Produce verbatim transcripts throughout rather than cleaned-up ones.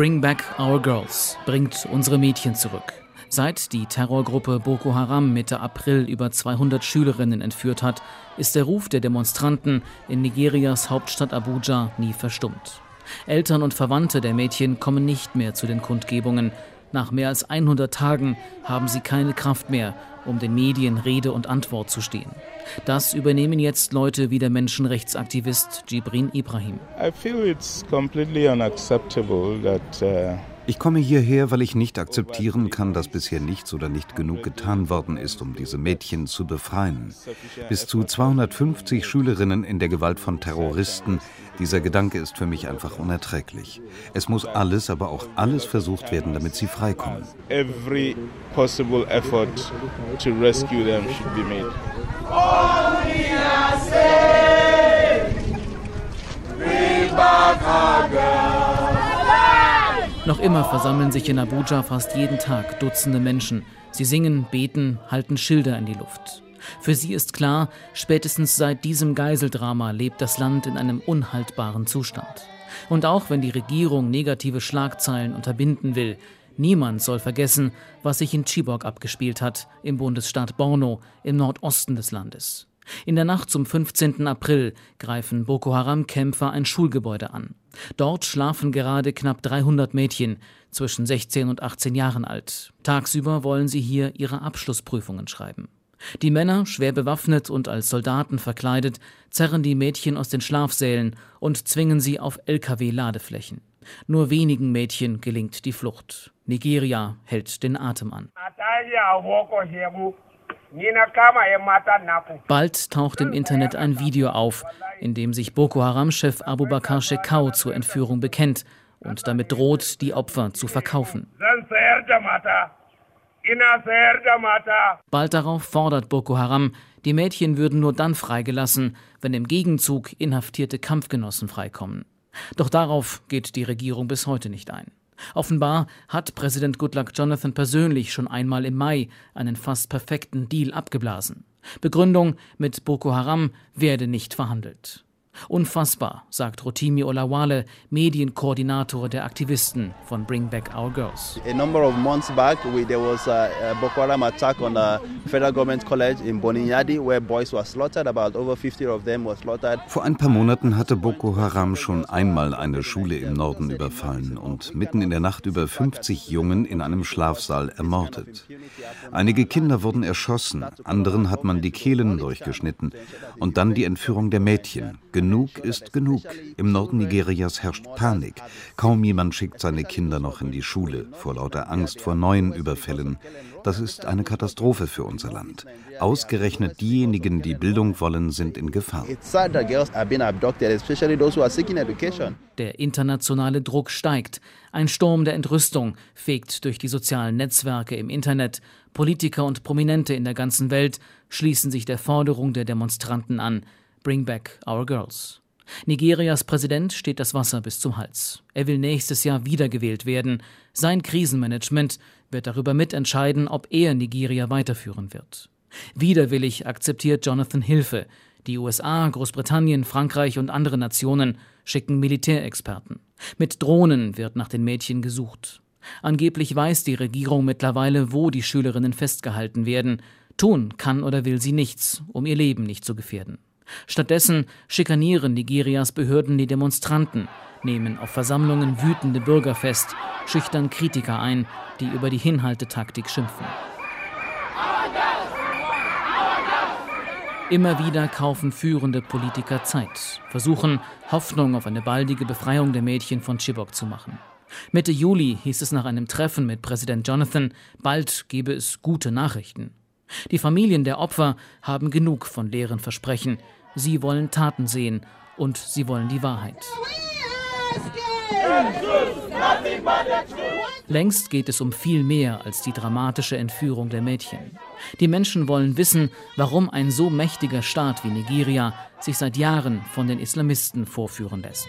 Bring back our girls, bringt unsere Mädchen zurück. Seit die Terrorgruppe Boko Haram Mitte April über zweihundert Schülerinnen entführt hat, ist der Ruf der Demonstranten in Nigerias Hauptstadt Abuja nie verstummt. Eltern und Verwandte der Mädchen kommen nicht mehr zu den Kundgebungen. Nach mehr als hundert Tagen haben sie keine Kraft mehr, um den Medien Rede und Antwort zu stehen. Das übernehmen jetzt Leute wie der Menschenrechtsaktivist Jibrin Ibrahim. I feel it's completely unacceptable that uh Ich komme hierher, weil ich nicht akzeptieren kann, dass bisher nichts oder nicht genug getan worden ist, um diese Mädchen zu befreien. Bis zu zweihundertfünfzig Schülerinnen in der Gewalt von Terroristen. Dieser Gedanke ist für mich einfach unerträglich. Es muss alles, aber auch alles versucht werden, damit sie freikommen. Every possible effort to rescue them should be made. Bring back our girls. Noch immer versammeln sich in Abuja fast jeden Tag Dutzende Menschen. Sie singen, beten, halten Schilder in die Luft. Für sie ist klar, spätestens seit diesem Geiseldrama lebt das Land in einem unhaltbaren Zustand. Und auch wenn die Regierung negative Schlagzeilen unterbinden will, niemand soll vergessen, was sich in Chibok abgespielt hat, im Bundesstaat Borno, im Nordosten des Landes. In der Nacht zum fünfzehnten April greifen Boko Haram-Kämpfer ein Schulgebäude an. Dort schlafen gerade knapp dreihundert Mädchen zwischen sechzehn und achtzehn Jahren alt. Tagsüber wollen sie hier ihre Abschlussprüfungen schreiben. Die Männer, schwer bewaffnet und als Soldaten verkleidet, zerren die Mädchen aus den Schlafsälen und zwingen sie auf L K W-Ladeflächen. Nur wenigen Mädchen gelingt die Flucht. Nigeria hält den Atem an. Bald taucht im Internet ein Video auf, in dem sich Boko Haram-Chef Abubakar Shekau zur Entführung bekennt und damit droht, die Opfer zu verkaufen. Bald darauf fordert Boko Haram, die Mädchen würden nur dann freigelassen, wenn im Gegenzug inhaftierte Kampfgenossen freikommen. Doch darauf geht die Regierung bis heute nicht ein. Offenbar hat Präsident Goodluck Jonathan persönlich schon einmal im Mai einen fast perfekten Deal abgeblasen. Begründung: mit Boko Haram werde nicht verhandelt. Unfassbar, sagt Rotimi Olawale, Medienkoordinator der Aktivisten von Bring Back Our Girls. A number of months back, we, there was a, a Boko Haram attack on a federal government college in Boninyadi, where boys were slaughtered. About over fifty of them were slaughtered. Vor ein paar Monaten hatte Boko Haram schon einmal eine Schule im Norden überfallen und mitten in der Nacht über fünfzig Jungen in einem Schlafsaal ermordet. Einige Kinder wurden erschossen, anderen hat man die Kehlen durchgeschnitten. Und dann die Entführung der Mädchen. Genug ist genug. Im Norden Nigerias herrscht Panik. Kaum jemand schickt seine Kinder noch in die Schule, vor lauter Angst vor neuen Überfällen. Das ist eine Katastrophe für unser Land. Ausgerechnet diejenigen, die Bildung wollen, sind in Gefahr. Der internationale Druck steigt. Ein Sturm der Entrüstung fegt durch die sozialen Netzwerke im Internet. Politiker und Prominente in der ganzen Welt schließen sich der Forderung der Demonstranten an. Bring back our girls. Nigerias Präsident steht das Wasser bis zum Hals. Er will nächstes Jahr wiedergewählt werden. Sein Krisenmanagement wird darüber mitentscheiden, ob er Nigeria weiterführen wird. Widerwillig akzeptiert Jonathan Hilfe. Die U S A, Großbritannien, Frankreich und andere Nationen schicken Militärexperten. Mit Drohnen wird nach den Mädchen gesucht. Angeblich weiß die Regierung mittlerweile, wo die Schülerinnen festgehalten werden. Tun kann oder will sie nichts, um ihr Leben nicht zu gefährden. Stattdessen schikanieren Nigerias Behörden die Demonstranten, nehmen auf Versammlungen wütende Bürger fest, schüchtern Kritiker ein, die über die Hinhaltetaktik schimpfen. Immer wieder kaufen führende Politiker Zeit, versuchen, Hoffnung auf eine baldige Befreiung der Mädchen von Chibok zu machen. Mitte Juli hieß es nach einem Treffen mit Präsident Jonathan, bald gebe es gute Nachrichten. Die Familien der Opfer haben genug von leeren Versprechen. Sie wollen Taten sehen und sie wollen die Wahrheit. Längst geht es um viel mehr als die dramatische Entführung der Mädchen. Die Menschen wollen wissen, warum ein so mächtiger Staat wie Nigeria sich seit Jahren von den Islamisten vorführen lässt.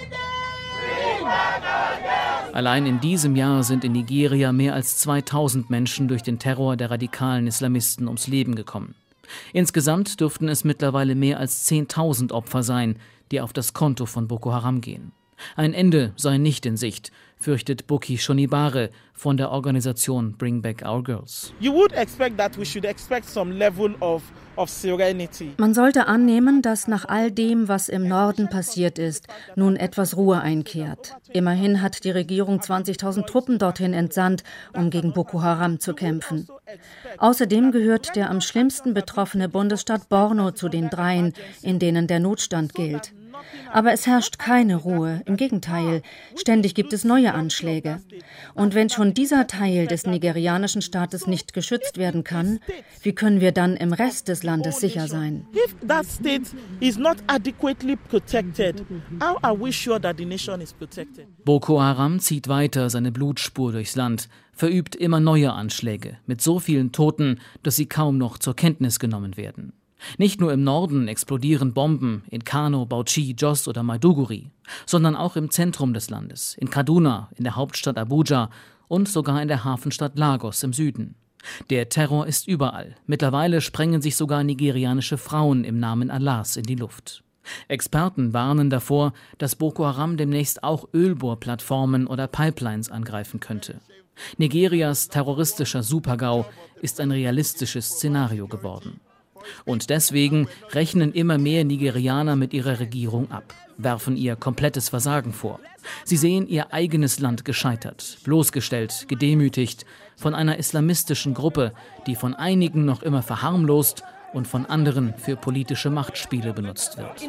Allein in diesem Jahr sind in Nigeria mehr als zweitausend Menschen durch den Terror der radikalen Islamisten ums Leben gekommen. Insgesamt dürften es mittlerweile mehr als zehntausend Opfer sein, die auf das Konto von Boko Haram gehen. Ein Ende sei nicht in Sicht, fürchtet Buki Shonibare von der Organisation Bring Back Our Girls. You would expect that we should expect some level of of serenity. Man sollte annehmen, dass nach all dem, was im Norden passiert ist, nun etwas Ruhe einkehrt. Immerhin hat die Regierung zwanzigtausend Truppen dorthin entsandt, um gegen Boko Haram zu kämpfen. Außerdem gehört der am schlimmsten betroffene Bundesstaat Borno zu den dreien, in denen der Notstand gilt. Aber es herrscht keine Ruhe, im Gegenteil, ständig gibt es neue Anschläge. Und wenn schon dieser Teil des nigerianischen Staates nicht geschützt werden kann, wie können wir dann im Rest des Landes sicher sein? If that state is not adequately protected, how are we sure that the nation is protected? Boko Haram zieht weiter seine Blutspur durchs Land, verübt immer neue Anschläge mit so vielen Toten, dass sie kaum noch zur Kenntnis genommen werden. Nicht nur im Norden explodieren Bomben in Kano, Bauchi, Jos oder Maiduguri, sondern auch im Zentrum des Landes, in Kaduna, in der Hauptstadt Abuja und sogar in der Hafenstadt Lagos im Süden. Der Terror ist überall. Mittlerweile sprengen sich sogar nigerianische Frauen im Namen Allahs in die Luft. Experten warnen davor, dass Boko Haram demnächst auch Ölbohrplattformen oder Pipelines angreifen könnte. Nigerias terroristischer Super-GAU ist ein realistisches Szenario geworden. Und deswegen rechnen immer mehr Nigerianer mit ihrer Regierung ab, werfen ihr komplettes Versagen vor. Sie sehen ihr eigenes Land gescheitert, bloßgestellt, gedemütigt von einer islamistischen Gruppe, die von einigen noch immer verharmlost und von anderen für politische Machtspiele benutzt wird.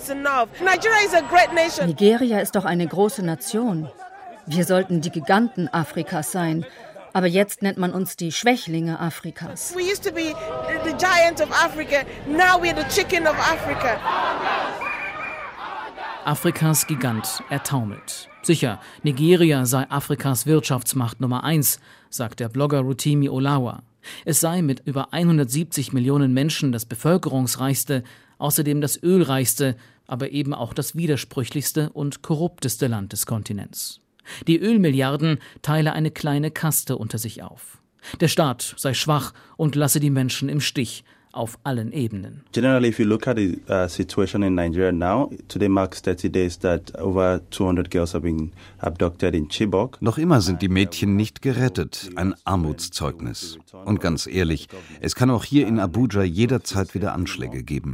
Nigeria ist doch eine große Nation. Wir sollten die Giganten Afrikas sein. Aber jetzt nennt man uns die Schwächlinge Afrikas. We used to be the giant of Africa. Now we're the chicken of Africa. Afrikas Gigant ertaumelt. Sicher, Nigeria sei Afrikas Wirtschaftsmacht Nummer eins, sagt der Blogger Rotimi Olawa. Es sei mit über hundertsiebzig Millionen Menschen das bevölkerungsreichste, außerdem das ölreichste, aber eben auch das widersprüchlichste und korrupteste Land des Kontinents. Die Ölmilliarden teile eine kleine Kaste unter sich auf. Der Staat sei schwach und lasse die Menschen im Stich auf allen Ebenen. Generally, if you look at the uh, situation in Nigeria now, today marks thirty days that over two hundred girls have been abducted in Chibok. Noch immer sind die Mädchen nicht gerettet, ein Armutszeugnis. Und ganz ehrlich, es kann auch hier in Abuja jederzeit wieder Anschläge geben.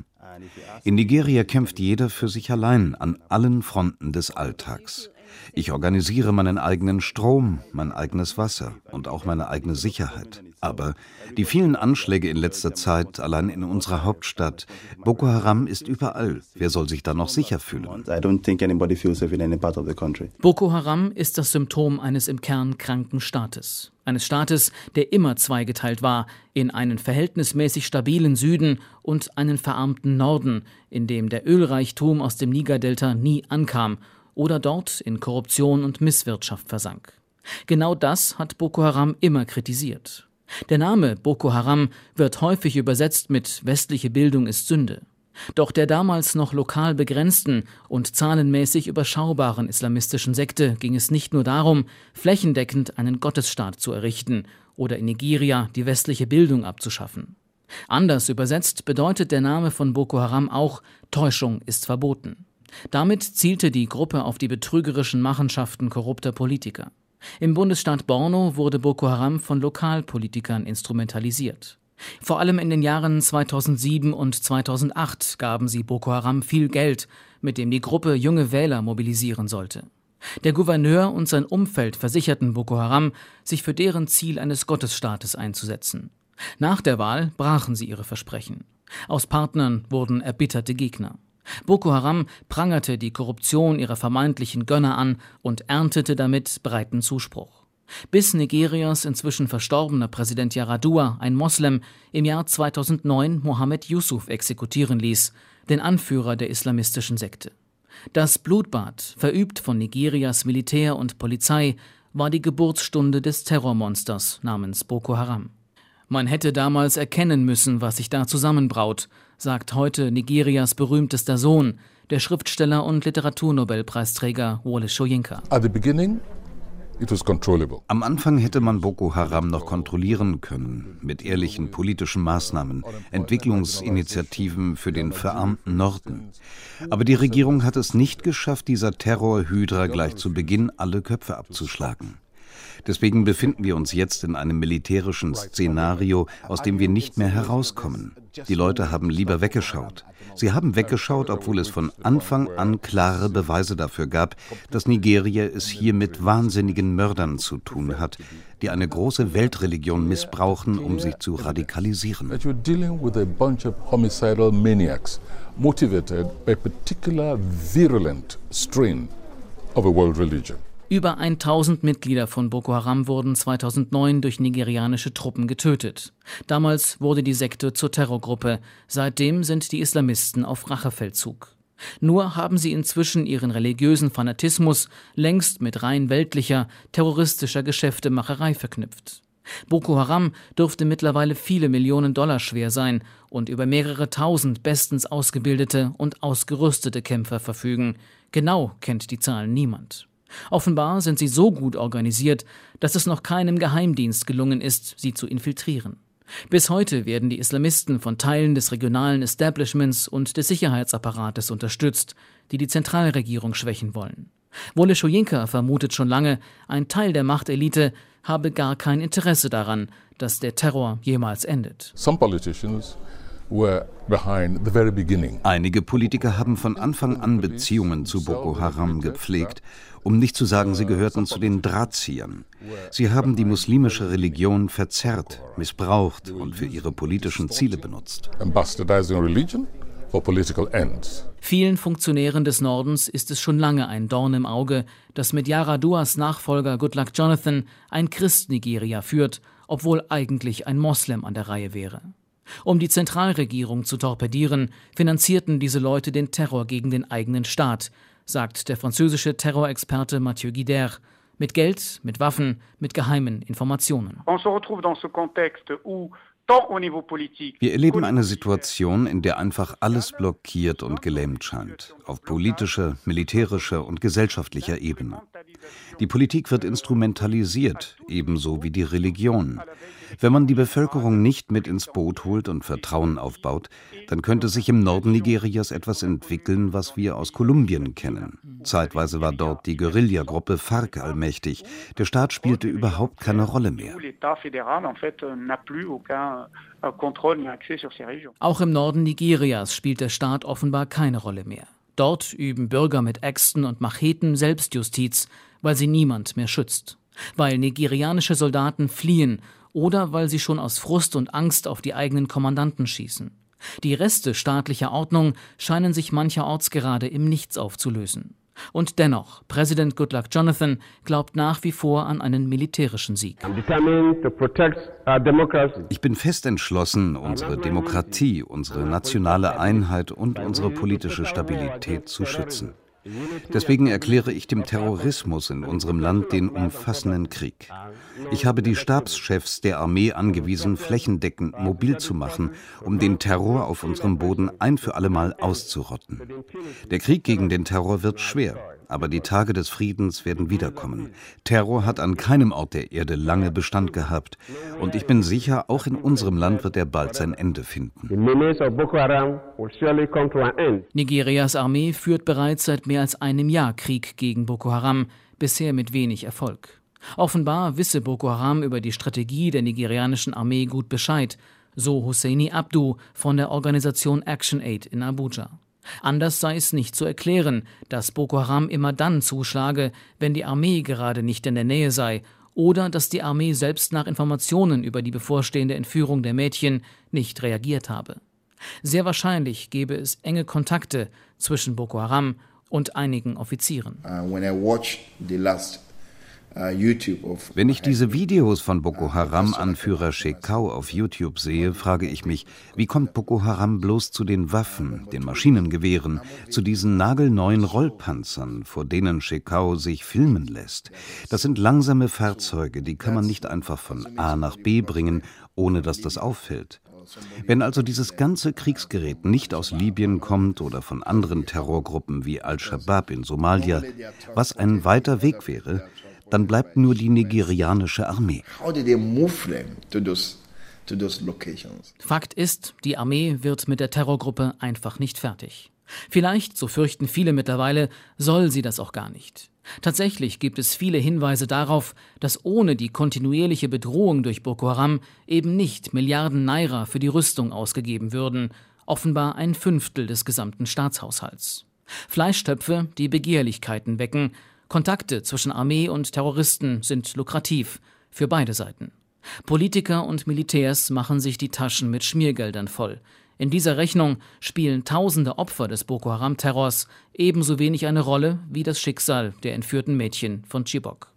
In Nigeria kämpft jeder für sich allein an allen Fronten des Alltags. Ich organisiere meinen eigenen Strom, mein eigenes Wasser und auch meine eigene Sicherheit. Aber die vielen Anschläge in letzter Zeit, allein in unserer Hauptstadt, Boko Haram ist überall. Wer soll sich da noch sicher fühlen? I don't think anybody feels safe in any part of the country. Boko Haram ist das Symptom eines im Kern kranken Staates. Eines Staates, der immer zweigeteilt war in einen verhältnismäßig stabilen Süden und einen verarmten Norden, in dem der Ölreichtum aus dem Nigerdelta nie ankam oder dort in Korruption und Misswirtschaft versank. Genau das hat Boko Haram immer kritisiert. Der Name Boko Haram wird häufig übersetzt mit westliche Bildung ist Sünde. Doch der damals noch lokal begrenzten und zahlenmäßig überschaubaren islamistischen Sekte ging es nicht nur darum, flächendeckend einen Gottesstaat zu errichten oder in Nigeria die westliche Bildung abzuschaffen. Anders übersetzt bedeutet der Name von Boko Haram auch, Täuschung ist verboten. Damit zielte die Gruppe auf die betrügerischen Machenschaften korrupter Politiker. Im Bundesstaat Borno wurde Boko Haram von Lokalpolitikern instrumentalisiert. Vor allem in den Jahren zweitausendsieben und zweitausendacht gaben sie Boko Haram viel Geld, mit dem die Gruppe junge Wähler mobilisieren sollte. Der Gouverneur und sein Umfeld versicherten Boko Haram, sich für deren Ziel eines Gottesstaates einzusetzen. Nach der Wahl brachen sie ihre Versprechen. Aus Partnern wurden erbitterte Gegner. Boko Haram prangerte die Korruption ihrer vermeintlichen Gönner an und erntete damit breiten Zuspruch. Bis Nigerias inzwischen verstorbener Präsident Yar'Adua, ein Moslem, im Jahr zweitausendneun Mohammed Yusuf exekutieren ließ, den Anführer der islamistischen Sekte. Das Blutbad, verübt von Nigerias Militär und Polizei, war die Geburtsstunde des Terrormonsters namens Boko Haram. Man hätte damals erkennen müssen, was sich da zusammenbraut, sagt heute Nigerias berühmtester Sohn, der Schriftsteller und Literaturnobelpreisträger Wole Soyinka. At the beginning, It was controllable. Am Anfang hätte man Boko Haram noch kontrollieren können, mit ehrlichen politischen Maßnahmen, Entwicklungsinitiativen für den verarmten Norden. Aber die Regierung hat es nicht geschafft, dieser Terrorhydra gleich zu Beginn alle Köpfe abzuschlagen. Deswegen befinden wir uns jetzt in einem militärischen Szenario, aus dem wir nicht mehr herauskommen. Die Leute haben lieber weggeschaut. Sie haben weggeschaut, obwohl es von Anfang an klare Beweise dafür gab, dass Nigeria es hier mit wahnsinnigen Mördern zu tun hat, die eine große Weltreligion missbrauchen, um sich zu radikalisieren. That you're dealing with a bunch of homicidal maniacs motivated by a particular virulent strain of a world religion. Über tausend Mitglieder von Boko Haram wurden zweitausendneun durch nigerianische Truppen getötet. Damals wurde die Sekte zur Terrorgruppe. Seitdem sind die Islamisten auf Rachefeldzug. Nur haben sie inzwischen ihren religiösen Fanatismus längst mit rein weltlicher, terroristischer Geschäftemacherei verknüpft. Boko Haram dürfte mittlerweile viele Millionen Dollar schwer sein und über mehrere tausend bestens ausgebildete und ausgerüstete Kämpfer verfügen. Genau kennt die Zahlen niemand. Offenbar sind sie so gut organisiert, dass es noch keinem Geheimdienst gelungen ist, sie zu infiltrieren. Bis heute werden die Islamisten von Teilen des regionalen Establishments und des Sicherheitsapparates unterstützt, die die Zentralregierung schwächen wollen. Wole Soyinka vermutet schon lange, ein Teil der Machtelite habe gar kein Interesse daran, dass der Terror jemals endet. Some politicians were behind the very beginning. Einige Politiker haben von Anfang an Beziehungen zu Boko Haram gepflegt, um nicht zu sagen, sie gehörten zu den Drahtziehern. Sie haben die muslimische Religion verzerrt, missbraucht und für ihre politischen Ziele benutzt. Bastardizing religion for political ends. Vielen Funktionären des Nordens ist es schon lange ein Dorn im Auge, dass mit Yar'Aduas Nachfolger Goodluck Jonathan ein Christ-Nigeria führt, obwohl eigentlich ein Moslem an der Reihe wäre. Um die Zentralregierung zu torpedieren, finanzierten diese Leute den Terror gegen den eigenen Staat, sagt der französische Terrorexperte Mathieu Guidère, mit Geld, mit Waffen, mit geheimen Informationen. Wir erleben eine Situation, in der einfach alles blockiert und gelähmt scheint, auf politischer, militärischer und gesellschaftlicher Ebene. Die Politik wird instrumentalisiert, ebenso wie die Religion. Wenn man die Bevölkerung nicht mit ins Boot holt und Vertrauen aufbaut, dann könnte sich im Norden Nigerias etwas entwickeln, was wir aus Kolumbien kennen. Zeitweise war dort die Guerillagruppe FARC allmächtig. Der Staat spielte überhaupt keine Rolle mehr. Auch im Norden Nigerias spielt der Staat offenbar keine Rolle mehr. Dort üben Bürger mit Äxten und Macheten Selbstjustiz, weil sie niemand mehr schützt. Weil nigerianische Soldaten fliehen oder weil sie schon aus Frust und Angst auf die eigenen Kommandanten schießen. Die Reste staatlicher Ordnung scheinen sich mancherorts gerade im Nichts aufzulösen. Und dennoch, Präsident Goodluck Jonathan glaubt nach wie vor an einen militärischen Sieg. Ich bin fest entschlossen, unsere Demokratie, unsere nationale Einheit und unsere politische Stabilität zu schützen. Deswegen erkläre ich dem Terrorismus in unserem Land den umfassenden Krieg. Ich habe die Stabschefs der Armee angewiesen, flächendeckend mobil zu machen, um den Terror auf unserem Boden ein für allemal auszurotten. Der Krieg gegen den Terror wird schwer, aber die Tage des Friedens werden wiederkommen. Terror hat an keinem Ort der Erde lange Bestand gehabt. Und ich bin sicher, auch in unserem Land wird er bald sein Ende finden. Nigerias Armee führt bereits seit mehr als einem Jahr Krieg gegen Boko Haram, bisher mit wenig Erfolg. Offenbar wisse Boko Haram über die Strategie der nigerianischen Armee gut Bescheid, so Husseini Abdu von der Organisation ActionAid in Abuja. Anders sei es nicht zu erklären, dass Boko Haram immer dann zuschlage, wenn die Armee gerade nicht in der Nähe sei, oder dass die Armee selbst nach Informationen über die bevorstehende Entführung der Mädchen nicht reagiert habe. Sehr wahrscheinlich gebe es enge Kontakte zwischen Boko Haram und einigen Offizieren. Uh, when I watch the last Wenn ich diese Videos von Boko Haram-Anführer Shekau auf YouTube sehe, frage ich mich, wie kommt Boko Haram bloß zu den Waffen, den Maschinengewehren, zu diesen nagelneuen Rollpanzern, vor denen Shekau sich filmen lässt? Das sind langsame Fahrzeuge, die kann man nicht einfach von A nach B bringen, ohne dass das auffällt. Wenn also dieses ganze Kriegsgerät nicht aus Libyen kommt oder von anderen Terrorgruppen wie Al-Shabaab in Somalia, was ein weiter Weg wäre, dann bleibt nur die nigerianische Armee. Fakt ist, die Armee wird mit der Terrorgruppe einfach nicht fertig. Vielleicht, so fürchten viele mittlerweile, soll sie das auch gar nicht. Tatsächlich gibt es viele Hinweise darauf, dass ohne die kontinuierliche Bedrohung durch Boko Haram eben nicht Milliarden Naira für die Rüstung ausgegeben würden, offenbar ein Fünftel des gesamten Staatshaushalts. Fleischtöpfe, die Begehrlichkeiten wecken, Kontakte zwischen Armee und Terroristen sind lukrativ für beide Seiten. Politiker und Militärs machen sich die Taschen mit Schmiergeldern voll. In dieser Rechnung spielen tausende Opfer des Boko Haram-Terrors ebenso wenig eine Rolle wie das Schicksal der entführten Mädchen von Chibok.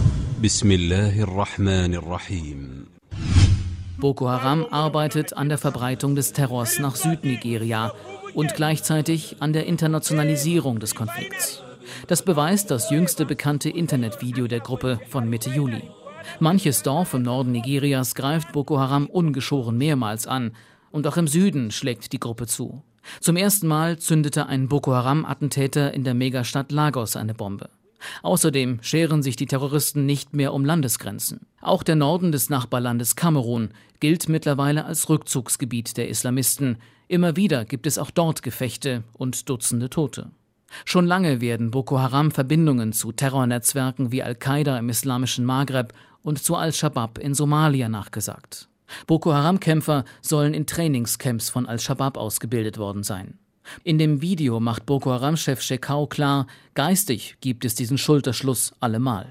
Bismillahirrahmanirrahim. Boko Haram arbeitet an der Verbreitung des Terrors nach Südnigeria und gleichzeitig an der Internationalisierung des Konflikts. Das beweist das jüngste bekannte Internetvideo der Gruppe von Mitte Juli. Manches Dorf im Norden Nigerias greift Boko Haram ungeschoren mehrmals an. Und auch im Süden schlägt die Gruppe zu. Zum ersten Mal zündete ein Boko Haram-Attentäter in der Megastadt Lagos eine Bombe. Außerdem scheren sich die Terroristen nicht mehr um Landesgrenzen. Auch der Norden des Nachbarlandes Kamerun gilt mittlerweile als Rückzugsgebiet der Islamisten. Immer wieder gibt es auch dort Gefechte und Dutzende Tote. Schon lange werden Boko Haram Verbindungen zu Terrornetzwerken wie Al-Qaida im islamischen Maghreb und zu Al-Shabaab in Somalia nachgesagt. Boko Haram-Kämpfer sollen in Trainingscamps von Al-Shabaab ausgebildet worden sein. In dem Video macht Boko Haram-Chef Shekau klar, geistig gibt es diesen Schulterschluss allemal.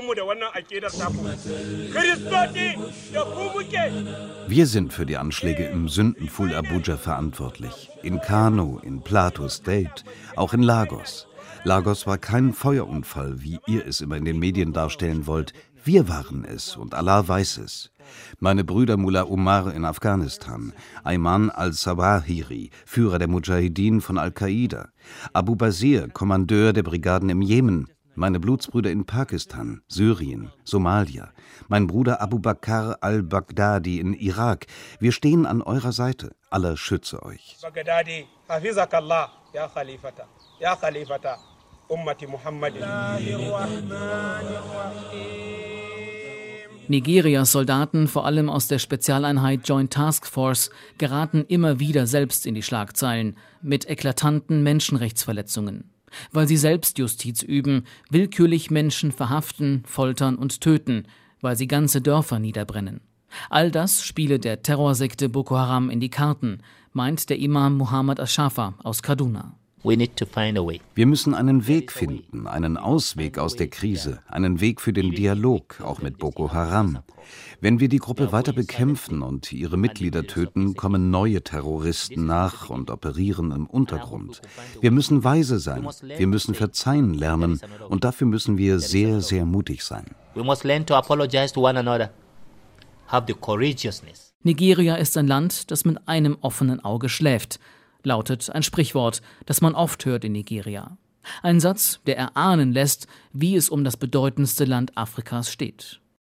Wir sind für die Anschläge im Sündenpfuhl Abuja verantwortlich. In Kano, in Plateau State, auch in Lagos. Lagos war kein Feuerunfall, wie ihr es immer in den Medien darstellen wollt. Wir waren es und Allah weiß es. Meine Brüder Mullah Omar in Afghanistan, Ayman al-Zawahiri, Führer der Mujahideen von Al-Qaida, Abu Basir, Kommandeur der Brigaden im Jemen, meine Blutsbrüder in Pakistan, Syrien, Somalia, mein Bruder Abu Bakr al-Baghdadi in Irak. Wir stehen an eurer Seite. Allah schütze euch. Baghdadi, hafizakallah, ya Khalifata, ya Khalifata, Ummati Muhammadin. Nigerias Soldaten, vor allem aus der Spezialeinheit Joint Task Force, geraten immer wieder selbst in die Schlagzeilen mit eklatanten Menschenrechtsverletzungen. Weil sie Selbstjustiz üben, willkürlich Menschen verhaften, foltern und töten, weil sie ganze Dörfer niederbrennen. All das spiele der Terrorsekte Boko Haram in die Karten, meint der Imam Muhammad Ashafa aus Kaduna. Wir müssen einen Weg finden, einen Ausweg aus der Krise, einen Weg für den Dialog, auch mit Boko Haram. Wenn wir die Gruppe weiter bekämpfen und ihre Mitglieder töten, kommen neue Terroristen nach und operieren im Untergrund. Wir müssen weise sein, wir müssen verzeihen lernen und dafür müssen wir sehr, sehr mutig sein. Nigeria ist ein Land, das mit einem offenen Auge schläft, lautet ein Sprichwort, das man oft hört in Nigeria. Ein Satz, der erahnen lässt, wie es um das bedeutendste Land Afrikas steht.